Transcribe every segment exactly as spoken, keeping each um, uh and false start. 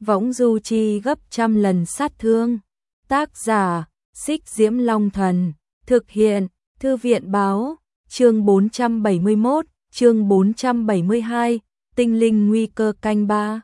võng du chi gấp trăm lần sát thương. Tác giả, Xích Diễm Long Thần, thực hiện, Thư viện Báo, chương bốn trăm bảy mươi mốt, chương bốn trăm bảy mươi hai, tinh linh nguy cơ canh ba.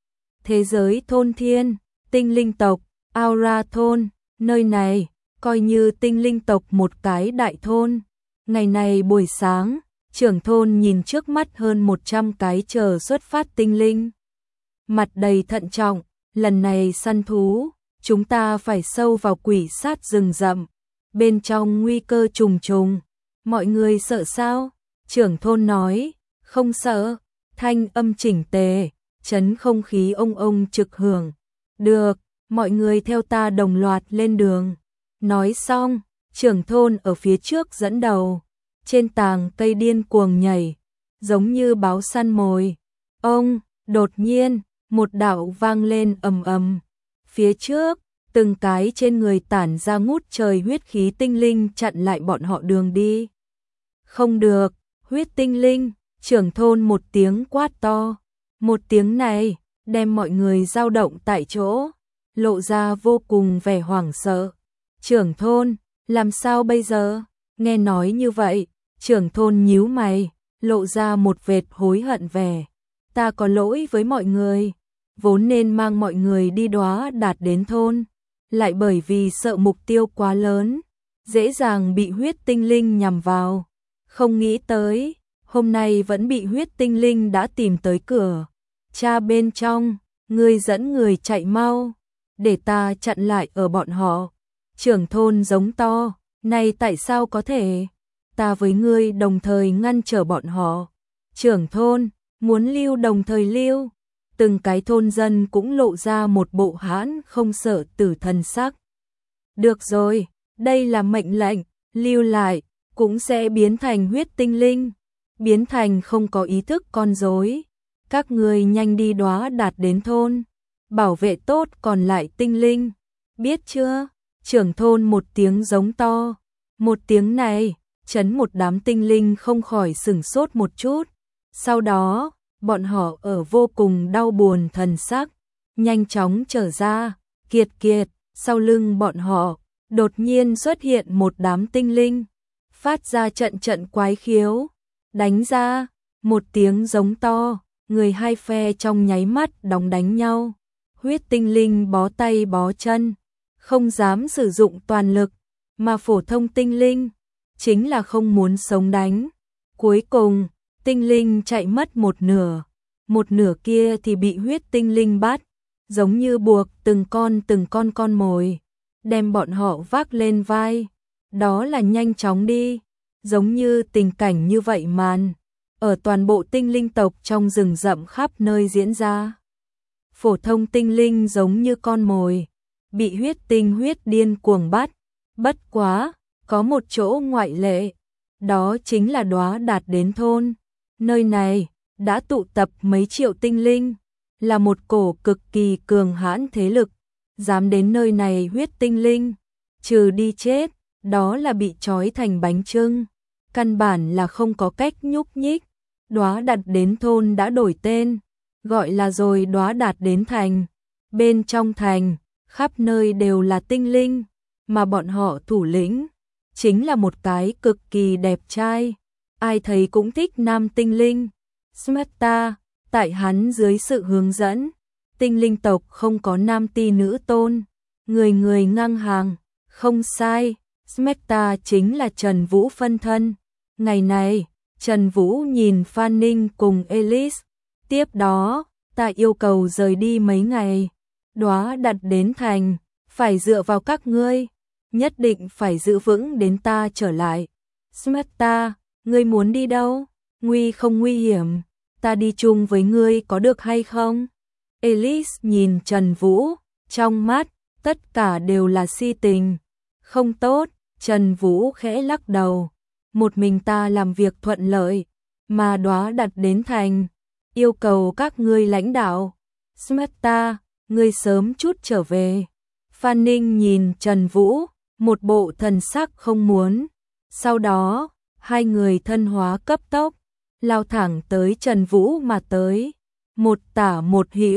Thế giới thôn thiên, tinh linh tộc, Aura thôn, nơi này, coi như tinh linh tộc một cái đại thôn. Ngày này buổi sáng, trưởng thôn nhìn trước mắt hơn một trăm cái chờ xuất phát tinh linh. Mặt đầy thận trọng, lần này săn thú, chúng ta phải sâu vào quỷ sát rừng rậm, bên trong nguy cơ trùng trùng. Mọi người sợ sao? Trưởng thôn nói, không sợ, thanh âm chỉnh tề, chấn không khí ông ông trực hưởng. Được, mọi người theo ta đồng loạt lên đường. Nói xong, trưởng thôn ở phía trước dẫn đầu, trên tàng cây điên cuồng nhảy, giống như báo săn mồi. Ông, đột nhiên, một đạo vang lên ầm ầm. Phía trước, từng cái trên người tản ra ngút trời huyết khí tinh linh chặn lại bọn họ đường đi. Không được, huyết tinh linh, trưởng thôn một tiếng quát to. Một tiếng này, đem mọi người dao động tại chỗ, lộ ra vô cùng vẻ hoảng sợ. Trưởng thôn, làm sao bây giờ? Nghe nói như vậy, trưởng thôn nhíu mày, lộ ra một vệt hối hận vẻ. Ta có lỗi với mọi người, vốn nên mang mọi người đi Đóa Đạt đến thôn, lại bởi vì sợ mục tiêu quá lớn, dễ dàng bị huyết tinh linh nhằm vào. Không nghĩ tới, hôm nay vẫn bị huyết tinh linh đã tìm tới cửa. Cha bên trong, ngươi dẫn người chạy mau, để ta chặn lại ở bọn họ. Trưởng thôn giống to, này tại sao có thể? Ta với ngươi đồng thời ngăn trở bọn họ. Trưởng thôn, muốn lưu đồng thời lưu. Từng cái thôn dân cũng lộ ra một bộ hãn không sợ tử thần sắc. Được rồi, đây là mệnh lệnh, lưu lại, cũng sẽ biến thành huyết tinh linh, biến thành không có ý thức con rối. Các ngươi nhanh đi Đóa Đạt đến thôn, bảo vệ tốt còn lại tinh linh, biết chưa? Trưởng thôn một tiếng giống to, một tiếng này, chấn một đám tinh linh không khỏi sửng sốt một chút. Sau đó, bọn họ ở vô cùng đau buồn thần sắc, nhanh chóng trở ra, kiệt kiệt, sau lưng bọn họ, đột nhiên xuất hiện một đám tinh linh, phát ra trận trận quái khiếu, đánh ra, một tiếng giống to, người hai phe trong nháy mắt đóng đánh nhau, huyết tinh linh bó tay bó chân, không dám sử dụng toàn lực, mà phổ thông tinh linh, chính là không muốn sống đánh. Cuối cùng, tinh linh chạy mất một nửa, một nửa kia thì bị huyết tinh linh bắt, giống như buộc từng con từng con con mồi, đem bọn họ vác lên vai. Đó là nhanh chóng đi, giống như tình cảnh như vậy màn, ở toàn bộ tinh linh tộc trong rừng rậm khắp nơi diễn ra. Phổ thông tinh linh giống như con mồi, bị huyết tinh huyết điên cuồng bắt, bất quá, có một chỗ ngoại lệ, đó chính là Đóa Đạt đến thôn. Nơi này, đã tụ tập mấy triệu tinh linh, là một cổ cực kỳ cường hãn thế lực, dám đến nơi này huyết tinh linh, trừ đi chết, đó là bị trói thành bánh chưng, căn bản là không có cách nhúc nhích. Đóa Đạt đến thôn đã đổi tên, gọi là rồi Đóa Đạt đến thành. Bên trong thành, khắp nơi đều là tinh linh, mà bọn họ thủ lĩnh chính là một cái cực kỳ đẹp trai, ai thấy cũng thích nam tinh linh. Smarta, tại hắn dưới sự hướng dẫn, tinh linh tộc không có nam ti nữ tôn, người người ngang hàng, không sai, Smarta chính là Trần Vũ phân thân. Ngày này, Trần Vũ nhìn Phan Ninh cùng Elise, tiếp đó, ta yêu cầu rời đi mấy ngày, Đóa Đạt đến thành, phải dựa vào các ngươi, nhất định phải giữ vững đến ta trở lại. Smarta, ngươi muốn đi đâu? Nguy không nguy hiểm, ta đi chung với ngươi có được hay không? Elise nhìn Trần Vũ, trong mắt, tất cả đều là si tình. Không tốt, Trần Vũ khẽ lắc đầu, một mình ta làm việc thuận lợi, mà Đóa Đạt đến thành, yêu cầu các ngươi lãnh đạo. Smarta, ngươi sớm chút trở về. Phan Ninh nhìn Trần Vũ, một bộ thần sắc không muốn. Sau đó, hai người thân hóa cấp tốc, lao thẳng tới Trần Vũ mà tới. Một tả một hữu,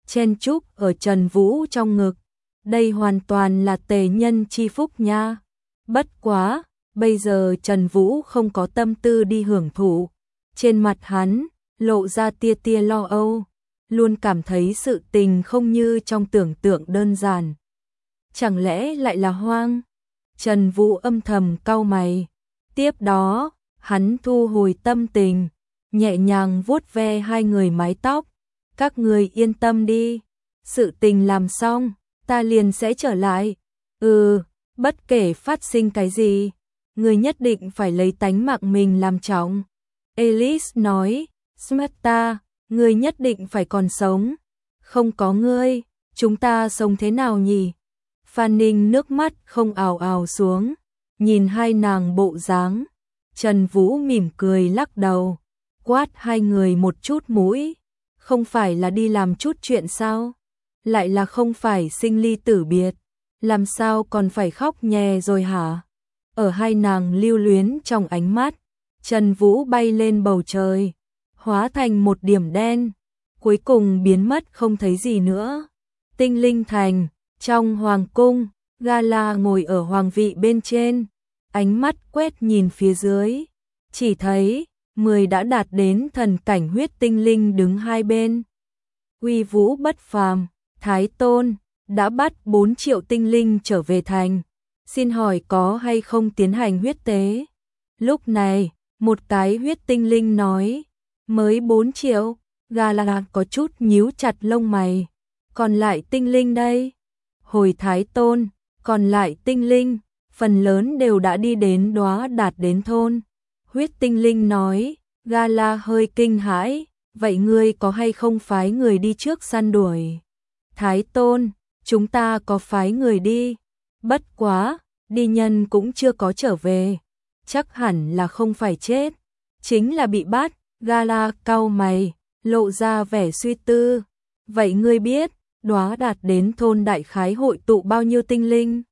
chen chúc ở Trần Vũ trong ngực. Đây hoàn toàn là tề nhân chi phúc nha. Bất quá, bây giờ Trần Vũ không có tâm tư đi hưởng thụ. Trên mặt hắn, lộ ra tia tia lo âu, luôn cảm thấy sự tình không như trong tưởng tượng đơn giản. Chẳng lẽ lại là hoang? Trần Vũ âm thầm cau mày. Tiếp đó, hắn thu hồi tâm tình, nhẹ nhàng vuốt ve hai người mái tóc. Các người yên tâm đi, sự tình làm xong, ta liền sẽ trở lại. Ừ, bất kể phát sinh cái gì, người nhất định phải lấy tánh mạng mình làm trọng. Alice nói, Smarta, người nhất định phải còn sống. Không có ngươi, chúng ta sống thế nào nhỉ? Phan Ninh nước mắt không ào ào xuống, nhìn hai nàng bộ dáng. Trần Vũ mỉm cười lắc đầu, quát hai người một chút mũi. Không phải là đi làm chút chuyện sao? Lại là không phải sinh ly tử biệt, làm sao còn phải khóc nhè rồi hả? Ở hai nàng lưu luyến trong ánh mắt, Trần Vũ bay lên bầu trời, hóa thành một điểm đen, cuối cùng biến mất không thấy gì nữa. Tinh Linh Thành, trong hoàng cung, Gala ngồi ở hoàng vị bên trên, ánh mắt quét nhìn phía dưới, chỉ thấy mười đã đạt đến thần cảnh huyết tinh linh đứng hai bên. Uy vũ bất phàm, Thái Tôn đã bắt bốn triệu tinh linh trở về thành, xin hỏi có hay không tiến hành huyết tế? Lúc này, một cái huyết tinh linh nói, mới bốn triệu. Gala có chút nhíu chặt lông mày, còn lại tinh linh đây? Hồi Thái Tôn, còn lại tinh linh, phần lớn đều đã đi đến Đóa Đạt đến thôn. Huyết tinh linh nói. Gala hơi kinh hãi, vậy ngươi có hay không phái người đi trước săn đuổi? Thái Tôn, chúng ta có phái người đi, bất quá, đi nhân cũng chưa có trở về, chắc hẳn là không phải chết, chính là bị bắt. Gala cau mày, lộ ra vẻ suy tư. Vậy ngươi biết, Đóa Đạt đến thôn đại khái hội tụ bao nhiêu tinh linh?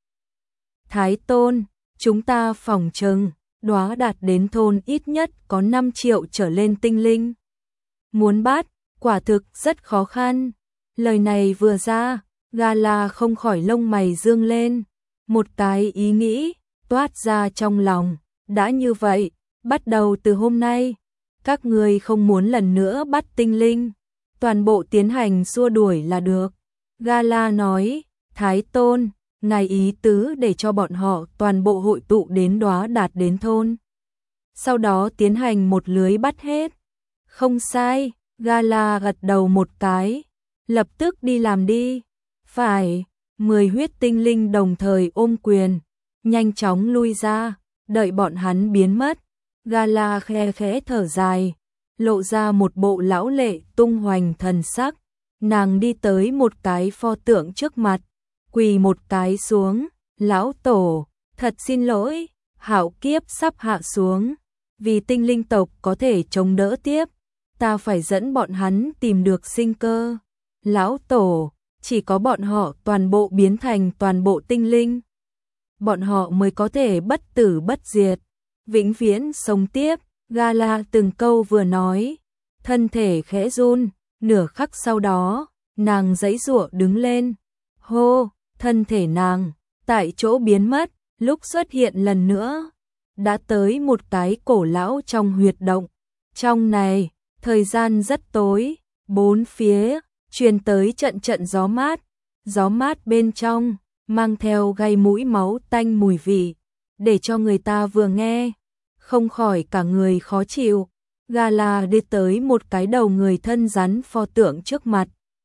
Thái Tôn, chúng ta phỏng chừng Đóa Đạt đến thôn ít nhất có năm triệu trở lên tinh linh. Muốn bắt, quả thực rất khó khăn. Lời này vừa ra, Gala không khỏi lông mày dương lên. Một cái ý nghĩ toát ra trong lòng. Đã như vậy, bắt đầu từ hôm nay, các người không muốn lần nữa bắt tinh linh, toàn bộ tiến hành xua đuổi là được. Gala nói, Thái Tôn, ngài ý tứ để cho bọn họ toàn bộ hội tụ đến Đóa Đạt đến thôn, sau đó tiến hành một lưới bắt hết. Không sai, Gala gật đầu một cái, lập tức đi làm đi. Phải, mười huyết tinh linh đồng thời ôm quyền, nhanh chóng lui ra, đợi bọn hắn biến mất. Gala khe khẽ thở dài, lộ ra một bộ lão lệ tung hoành thần sắc. Nàng đi tới một cái pho tượng trước mặt, quỳ một cái xuống, lão tổ, thật xin lỗi, hạo kiếp sắp hạ xuống, vì tinh linh tộc có thể chống đỡ tiếp, ta phải dẫn bọn hắn tìm được sinh cơ. Lão tổ, chỉ có bọn họ toàn bộ biến thành toàn bộ tinh linh, bọn họ mới có thể bất tử bất diệt, vĩnh viễn sống tiếp. Gala từng câu vừa nói, thân thể khẽ run, nửa khắc sau đó, nàng giãy giụa đứng lên. Hô, thân thể nàng tại chỗ biến mất, lúc xuất hiện lần nữa, đã tới một cái cổ lão trong huyệt động. Trong này, thời gian rất tối, bốn phía truyền tới trận trận gió mát, gió mát bên trong mang theo gây mũi máu tanh mùi vị, để cho người ta vừa nghe không khỏi cả người khó chịu. Gala đi tới một cái đầu người thân rắn pho tượng trước mặt,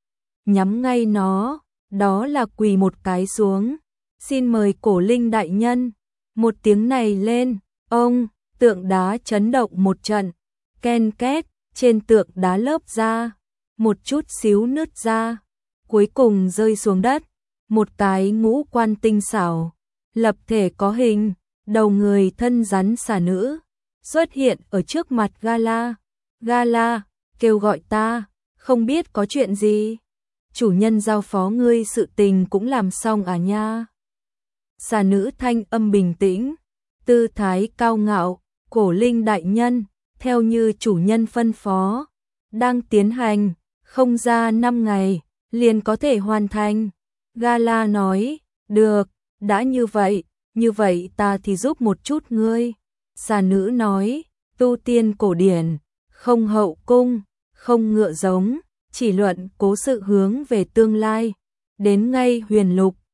nhắm ngay nó, đó là quỳ một cái xuống. Xin mời cổ linh đại nhân. Một tiếng này lên, ông, tượng đá chấn động một trận, ken két, trên tượng đá lớp ra, một chút xíu nứt ra, cuối cùng rơi xuống đất. Một cái ngũ quan tinh xảo, lập thể có hình, đầu người thân rắn xà nữ, xuất hiện ở trước mặt Gala. Gala, kêu gọi ta, không biết có chuyện gì? Chủ nhân giao phó ngươi sự tình cũng làm xong à nha? Xà nữ thanh âm bình tĩnh, tư thái cao ngạo, cổ linh đại nhân, theo như chủ nhân phân phó, đang tiến hành, không ra năm ngày, liền có thể hoàn thành. Gala nói, được, đã như vậy, như vậy ta thì giúp một chút ngươi. Xà nữ nói, tu tiên cổ điển, không hậu cung, không ngựa giống, chỉ luận cố sự hướng về tương lai. Đến ngay huyền lục,